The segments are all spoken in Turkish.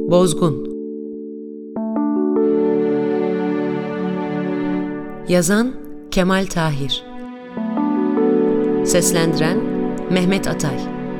Bozgun. Yazan Kemal Tahir. Seslendiren Mehmet Atay.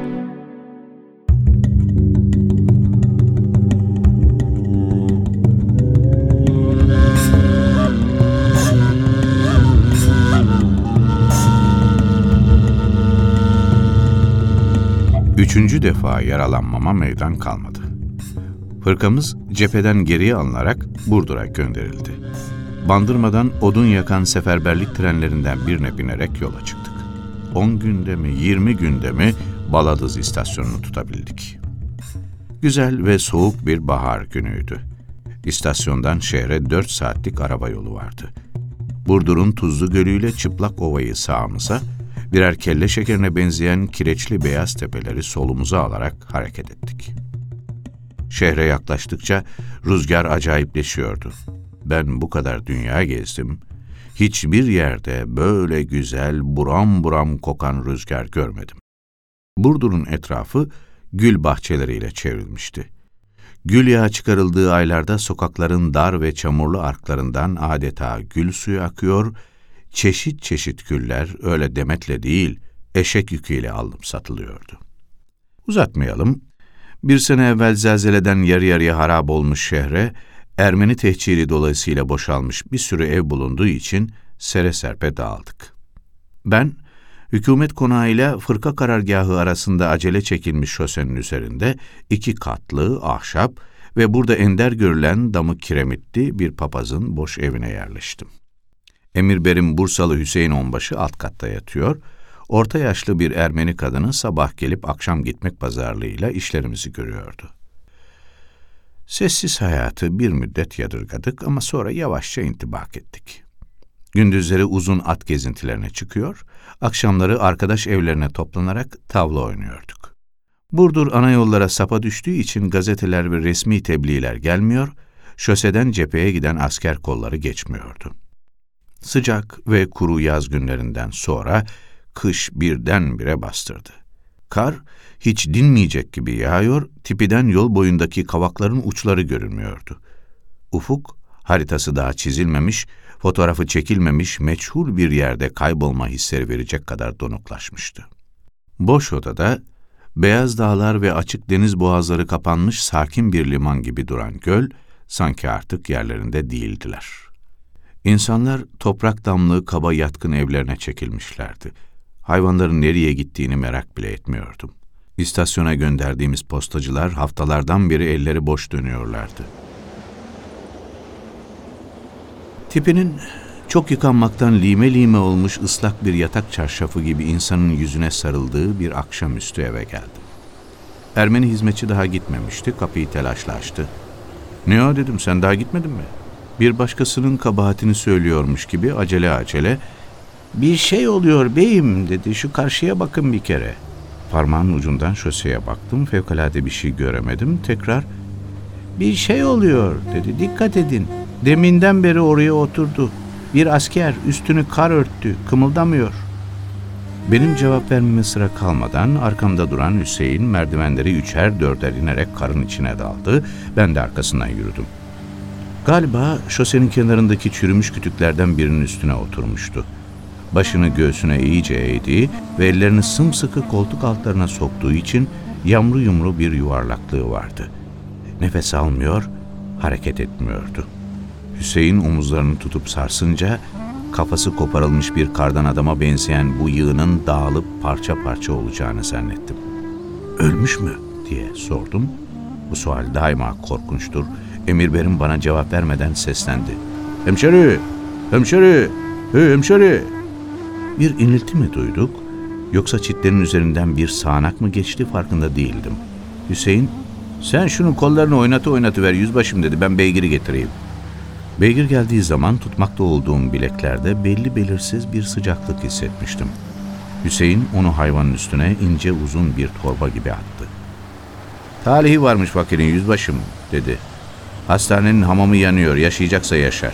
Üçüncü defa yaralanmama meydan kalmadı. Fırkamız cepheden geriye alınarak Burdur'a gönderildi. Bandırmadan odun yakan seferberlik trenlerinden birine binerek yola çıktık. 10 günde mi 20 günde mi Baladız istasyonunu tutabildik. Güzel ve soğuk bir bahar günüydü. İstasyondan şehre 4 saatlik araba yolu vardı. Burdur'un Tuzlu Gölü ile Çıplak Ova'yı sağımıza, birer kelle şekerine benzeyen kireçli beyaz tepeleri solumuza alarak hareket ettik. Şehre yaklaştıkça rüzgar acayipleşiyordu. Ben bu kadar dünya gezdim, hiçbir yerde böyle güzel, buram buram kokan rüzgar görmedim. Burdur'un etrafı gül bahçeleriyle çevrilmişti. Gül yağı çıkarıldığı aylarda sokakların dar ve çamurlu arklarından adeta gül suyu akıyor, çeşit çeşit güller öyle demetle değil, eşek yüküyle alınıp satılıyordu. Uzatmayalım, bir sene evvel zelzeleden yarı yarıya harap olmuş şehre, Ermeni tehciri dolayısıyla boşalmış bir sürü ev bulunduğu için sere serpe dağıldık. Ben, hükümet konağı ile fırka karargahı arasında acele çekilmiş şosenin üzerinde 2 katlı, ahşap ve burada ender görülen damı kiremitli bir papazın boş evine yerleştim. Emirberim Bursalı Hüseyin Onbaşı alt katta yatıyor, orta yaşlı bir Ermeni kadını sabah gelip akşam gitmek pazarlığıyla işlerimizi görüyordu. Sessiz hayatı bir müddet yadırgadık ama sonra yavaşça intibak ettik. Gündüzleri uzun at gezintilerine çıkıyor, akşamları arkadaş evlerine toplanarak tavla oynuyorduk. Burdur ana yollara sapa düştüğü için gazeteler ve resmi tebliğler gelmiyor, şoseden cepheye giden asker kolları geçmiyordu. Sıcak ve kuru yaz günlerinden sonra kış birdenbire bastırdı. Kar hiç dinmeyecek gibi yağıyor, tipiden yol boyundaki kavakların uçları görünmüyordu. Ufuk, haritası daha çizilmemiş, fotoğrafı çekilmemiş meçhul bir yerde kaybolma hisleri verecek kadar donuklaşmıştı. Boş odada, beyaz dağlar ve açık deniz boğazları kapanmış sakin bir liman gibi duran göl, sanki artık yerlerinde değildiler. İnsanlar toprak damlı kaba yatkın evlerine çekilmişlerdi. Hayvanların nereye gittiğini merak bile etmiyordum. İstasyona gönderdiğimiz postacılar haftalardan beri elleri boş dönüyorlardı. Tipinin çok yıkanmaktan lime lime olmuş ıslak bir yatak çarşafı gibi insanın yüzüne sarıldığı bir akşamüstü eve geldim. Ermeni hizmetçi daha gitmemişti, kapıyı telaşla açtı. "Ne o?" dedim, "sen daha gitmedin mi?" Bir başkasının kabahatini söylüyormuş gibi acele, "Bir şey oluyor beyim," dedi, "şu karşıya bakın bir kere." Parmağın ucundan şoseye baktım, fevkalade bir şey göremedim. Tekrar, "Bir şey oluyor," dedi, "dikkat edin. Deminden beri oraya oturdu. Bir asker üstünü kar örttü, kımıldamıyor." Benim cevap vermeme sıra kalmadan arkamda duran Hüseyin merdivenleri 3'er 4'er inerek karın içine daldı. Ben de arkasından yürüdüm. Galiba şosenin kenarındaki çürümüş kütüklerden birinin üstüne oturmuştu. Başını göğsüne iyice eğdi ve ellerini sımsıkı koltuk altlarına soktuğu için yamru yumru bir yuvarlaklığı vardı. Nefes almıyor, hareket etmiyordu. Hüseyin omuzlarını tutup sarsınca kafası koparılmış bir kardan adama benzeyen bu yığının dağılıp parça parça olacağını zannettim. "Ölmüş mü?" diye sordum. Bu sual daima korkunçtur. Emirberim bana cevap vermeden seslendi. "Hemşeri! Hemşeri! Hey hemşeri!" Bir inilti mi duyduk, yoksa çitlerin üzerinden bir sağanak mı geçti farkında değildim. Hüseyin, "Sen şunun kollarını oynatıver yüzbaşım," dedi, "ben beygiri getireyim." Beygir geldiği zaman tutmakta olduğum bileklerde belli belirsiz bir sıcaklık hissetmiştim. Hüseyin onu hayvanın üstüne ince uzun bir torba gibi attı. "Talihi varmış fakirin yüzbaşım," dedi. "Hastanenin hamamı yanıyor, yaşayacaksa yaşar."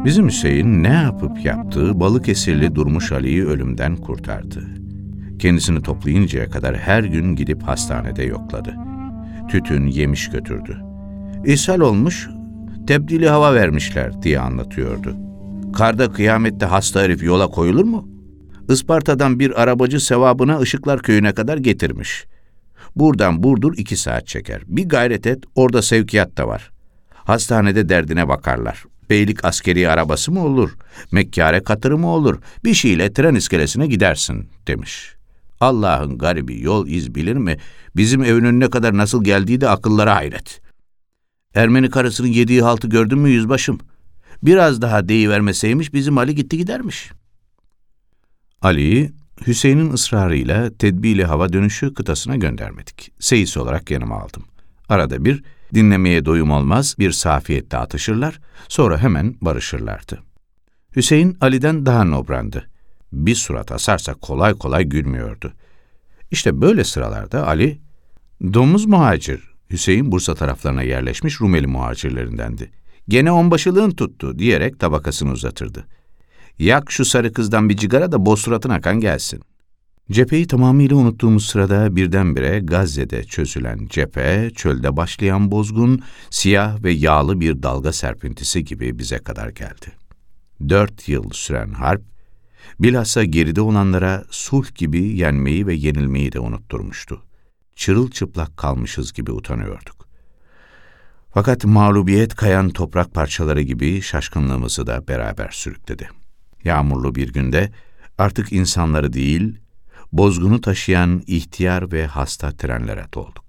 Bizim Hüseyin ne yapıp yaptığı Balıkesirli Durmuş Ali'yi ölümden kurtardı. Kendisini toplayıncaya kadar her gün gidip hastanede yokladı. Tütün yemiş götürdü. İshal olmuş, tebdili hava vermişler diye anlatıyordu. Karda kıyamette hasta herif yola koyulur mu? Isparta'dan bir arabacı sevabına Işıklar Köyü'ne kadar getirmiş. Buradan Burdur 2 saat çeker. Bir gayret et, orada sevkiyat da var. Hastanede derdine bakarlar. Beylik askeri arabası mı olur? Mekkâre katırı mı olur? Bir şeyle tren iskelesine gidersin demiş. Allah'ın garibi yol iz bilir mi? Bizim evin önüne kadar nasıl geldiği de akıllara hayret. Ermeni karısının yediği haltı gördün mü yüzbaşım? Biraz daha deyivermeseymiş bizim Ali gitti gidermiş. Ali'yi Hüseyin'in ısrarıyla Tedbili Hava Dönüşü kıtasına göndermedik. Seyis olarak yanıma aldım. Arada bir dinlemeye doyum olmaz bir safiyette atışırlar, sonra hemen barışırlardı. Hüseyin Ali'den daha nobrandı. Bir surat asarsa kolay kolay gülmüyordu. İşte böyle sıralarda Ali, domuz muhacir, Hüseyin Bursa taraflarına yerleşmiş Rumeli muhacirlerindendi. Gene onbaşılığın tuttu diyerek tabakasını uzatırdı. Yak şu sarı kızdan bir cigara da boz suratına kan gelsin. Cepheyi tamamıyla unuttuğumuz sırada birdenbire Gazze'de çözülen cephe, çölde başlayan bozgun, siyah ve yağlı bir dalga serpintisi gibi bize kadar geldi. 4 yıl süren harp, bilhassa geride olanlara sulh gibi yenmeyi ve yenilmeyi de unutturmuştu. Çırılçıplak kalmışız gibi utanıyorduk. Fakat mağlubiyet kayan toprak parçaları gibi şaşkınlığımızı da beraber sürükledi. Yağmurlu bir günde artık insanları değil, bozgunu taşıyan ihtiyar ve hasta trenlere dolduk.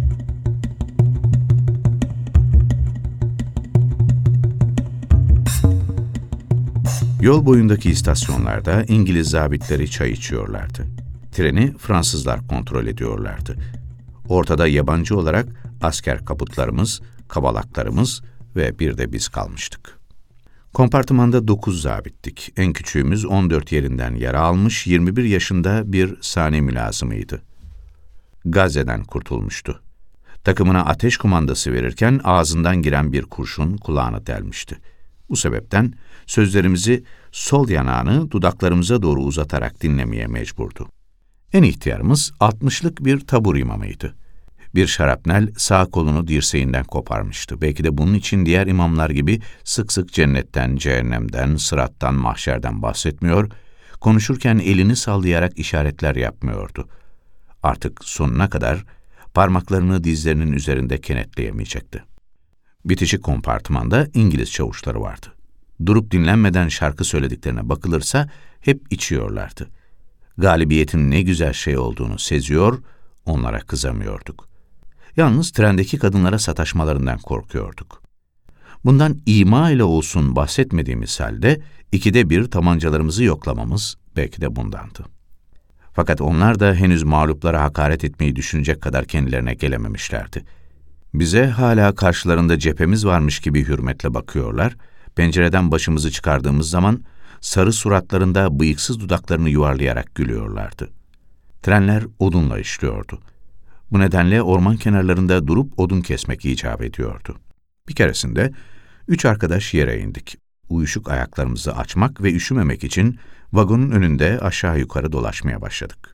Yol boyundaki istasyonlarda İngiliz zabitleri çay içiyorlardı. Treni Fransızlar kontrol ediyorlardı. Ortada yabancı olarak asker kaputlarımız, kabalaklarımız ve bir de biz kalmıştık. Kompartımanda 9 zabittik. En küçüğümüz 14 yerinden yara almış, 21 yaşında bir sani mülazımıydı. Gazze'den kurtulmuştu. Takımına ateş kumandası verirken ağzından giren bir kurşun kulağını delmişti. Bu sebepten sözlerimizi sol yanağını dudaklarımıza doğru uzatarak dinlemeye mecburdu. En ihtiyarımız 60'lık bir tabur imamıydı. Bir şarapnel sağ kolunu dirseğinden koparmıştı. Belki de bunun için diğer imamlar gibi sık sık cennetten, cehennemden, sırattan, mahşerden bahsetmiyor, konuşurken elini sallayarak işaretler yapmıyordu. Artık sonuna kadar parmaklarını dizlerinin üzerinde kenetleyemeyecekti. Bitişik kompartımanda İngiliz çavuşları vardı. Durup dinlenmeden şarkı söylediklerine bakılırsa hep içiyorlardı. Galibiyetin ne güzel şey olduğunu seziyor, onlara kızamıyorduk. Yalnız trendeki kadınlara sataşmalarından korkuyorduk. Bundan ima ile olsun bahsetmediğimiz halde 2'de 1 tabancalarımızı yoklamamız belki de bundandı. Fakat onlar da henüz mağluplara hakaret etmeyi düşünecek kadar kendilerine gelememişlerdi. Bize hala karşılarında cephemiz varmış gibi hürmetle bakıyorlar, pencereden başımızı çıkardığımız zaman sarı suratlarında bıyıksız dudaklarını yuvarlayarak gülüyorlardı. Trenler odunla işliyordu. Bu nedenle orman kenarlarında durup odun kesmek icap ediyordu. Bir keresinde 3 arkadaş yere indik. Uyuşuk ayaklarımızı açmak ve üşümemek için vagonun önünde aşağı yukarı dolaşmaya başladık.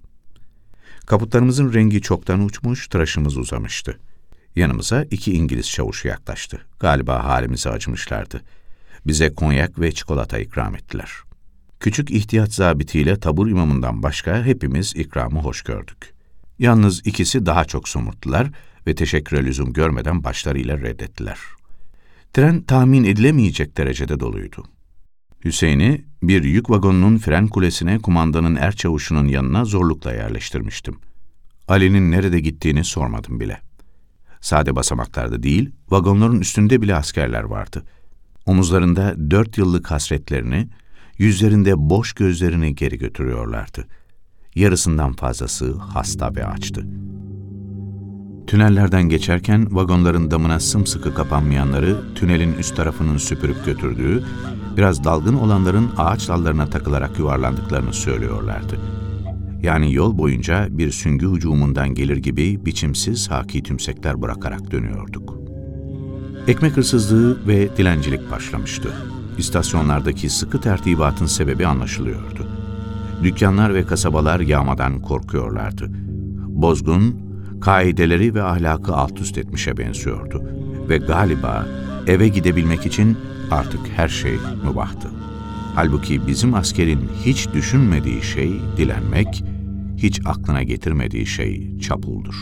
Kaputlarımızın rengi çoktan uçmuş, tıraşımız uzamıştı. Yanımıza 2 İngiliz çavuşu yaklaştı. Galiba halimize acımışlardı. Bize konyak ve çikolata ikram ettiler. Küçük ihtiyat zabitiyle tabur imamından başka hepimiz ikramı hoş gördük. Yalnız ikisi daha çok somurttular ve teşekküre lüzum görmeden başlarıyla reddettiler. Tren tahmin edilemeyecek derecede doluydu. Hüseyin'i bir yük vagonunun fren kulesine kumandanın erçavuşunun yanına zorlukla yerleştirmiştim. Ali'nin nerede gittiğini sormadım bile. Sade basamaklarda değil, vagonların üstünde bile askerler vardı. Omuzlarında 4 yıllık hasretlerini, yüzlerinde boş gözlerini geri götürüyorlardı. Yarısından fazlası hasta ve açtı. Tünellerden geçerken vagonların damına sımsıkı kapanmayanları tünelin üst tarafının süpürüp götürdüğü, biraz dalgın olanların ağaç dallarına takılarak yuvarlandıklarını söylüyorlardı. Yani yol boyunca bir süngü hücumundan gelir gibi biçimsiz haki tümsekler bırakarak dönüyorduk. Ekmek hırsızlığı ve dilencilik başlamıştı. İstasyonlardaki sıkı tertibatın sebebi anlaşılıyordu. Dükkanlar ve kasabalar yağmadan korkuyorlardı. Bozgun, kaideleri ve ahlakı alt üst etmişe benziyordu. Ve galiba eve gidebilmek için artık her şey mübahtı. Halbuki bizim askerin hiç düşünmediği şey dilenmek, hiç aklına getirmediği şey çapuldur.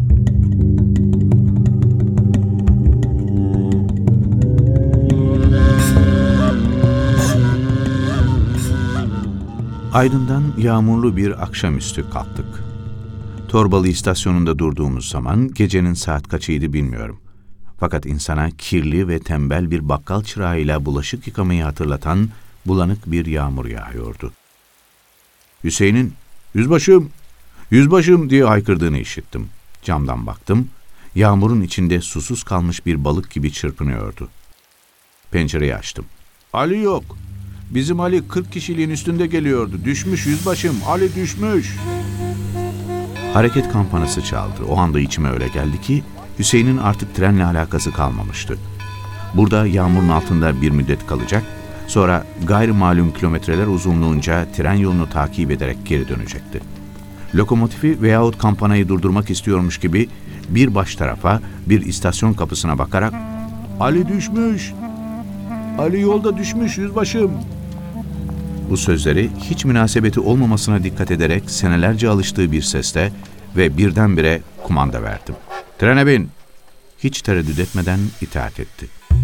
Aydın'dan yağmurlu bir akşamüstü kalktık. Torbalı istasyonunda durduğumuz zaman gecenin saat kaçıydı bilmiyorum. Fakat insana kirli ve tembel bir bakkal çırağıyla bulaşık yıkamayı hatırlatan bulanık bir yağmur yağıyordu. Hüseyin'in "Yüzbaşım, yüzbaşım" diye haykırdığını işittim. Camdan baktım. Yağmurun içinde susuz kalmış bir balık gibi çırpınıyordu. Pencereyi açtım. "Ali yok. Bizim Ali 40 kişiliğin üstünde geliyordu. Düşmüş yüzbaşım, Ali düşmüş." Hareket kampanası çaldı. O anda içime öyle geldi ki Hüseyin'in artık trenle alakası kalmamıştı. Burada yağmurun altında bir müddet kalacak, sonra gayrimalum kilometreler uzunluğunca tren yolunu takip ederek geri dönecekti. Lokomotifi veyahut kampanayı durdurmak istiyormuş gibi bir baş tarafa, bir istasyon kapısına bakarak "Ali düşmüş, Ali yolda düşmüş yüzbaşım." Bu sözleri hiç münasebeti olmamasına dikkat ederek senelerce alıştığı bir sesle ve birdenbire kumanda verdim. "Trene bin!" Hiç tereddüt etmeden itaat etti.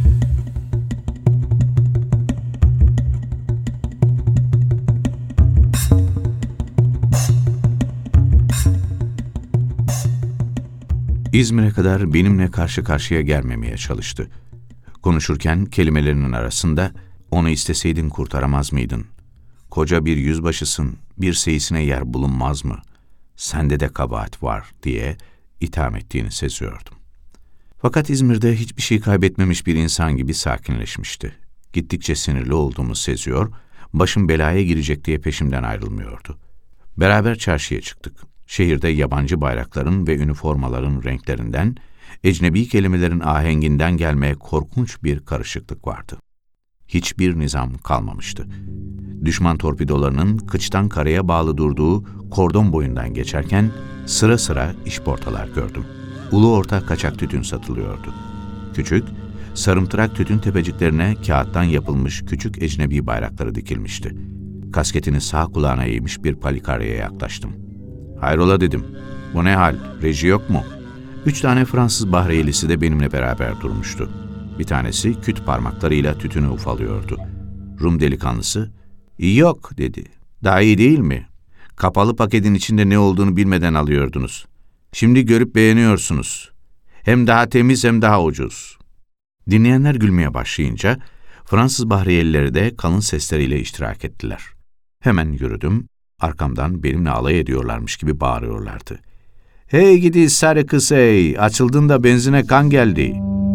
İzmir'e kadar benimle karşı karşıya gelmemeye çalıştı. Konuşurken kelimelerinin arasında "Onu isteseydin kurtaramaz mıydın? Koca bir yüzbaşısın, bir seyisine yer bulunmaz mı? Sende de kabahat var" diye itham ettiğini seziyordum. Fakat İzmir'de hiçbir şey kaybetmemiş bir insan gibi sakinleşmişti. Gittikçe sinirli olduğumu seziyor, başım belaya girecek diye peşimden ayrılmıyordu. Beraber çarşıya çıktık. Şehirde yabancı bayrakların ve üniformaların renklerinden, ecnebi kelimelerin ahenginden gelmeye korkunç bir karışıklık vardı. Hiçbir nizam kalmamıştı. Düşman torpidolarının kıçtan karaya bağlı durduğu kordon boyundan geçerken sıra sıra işportalar gördüm. Ulu orta kaçak tütün satılıyordu. Küçük, sarımtırak tütün tepeciklerine kağıttan yapılmış küçük ecnebi bayrakları dikilmişti. Kasketini sağ kulağına eğmiş bir palikaryaya yaklaştım. "Hayrola" dedim. "Bu ne hal? Reji yok mu?" 3 tane Fransız bahriyelisi de benimle beraber durmuştu. Bir tanesi küt parmaklarıyla tütünü ufalıyordu. Rum delikanlısı, "Yok" dedi. "Daha iyi değil mi? Kapalı paketin içinde ne olduğunu bilmeden alıyordunuz. Şimdi görüp beğeniyorsunuz. Hem daha temiz hem daha ucuz." Dinleyenler gülmeye başlayınca Fransız bahriyelileri de kalın sesleriyle iştirak ettiler. Hemen yürüdüm. Arkamdan benimle alay ediyorlarmış gibi bağırıyorlardı. "Hey gidi sarı kız hey, açıldın da benzine kan geldi."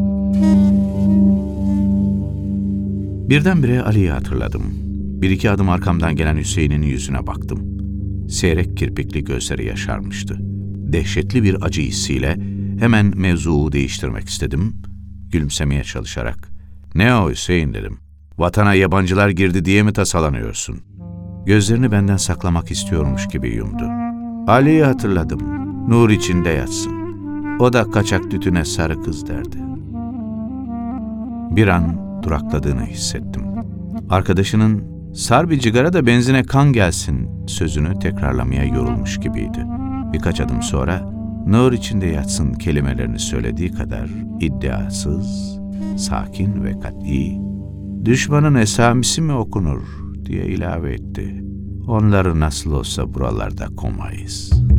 Birdenbire Ali'yi hatırladım. Bir iki adım arkamdan gelen Hüseyin'in yüzüne baktım. Seyrek kirpikli gözleri yaşarmıştı. Dehşetli bir acı hissiyle hemen mevzuu değiştirmek istedim. Gülümsemeye çalışarak, "Ne o Hüseyin?" dedim. "Vatana yabancılar girdi diye mi tasalanıyorsun?" Gözlerini benden saklamak istiyormuş gibi yumdu. "Ali'yi hatırladım. Nur içinde yatsın. O da kaçak tütüne sarı kız derdi." Bir an durakladığını hissettim. Arkadaşının "Sar bir cigara da benzine kan gelsin" sözünü tekrarlamaya yorulmuş gibiydi. Birkaç adım sonra "Nur içinde yatsın" kelimelerini söylediği kadar iddiasız, sakin ve kat'i, "Düşmanın esamisi mi okunur?" diye ilave etti. "Onları nasıl olsa buralarda komayız."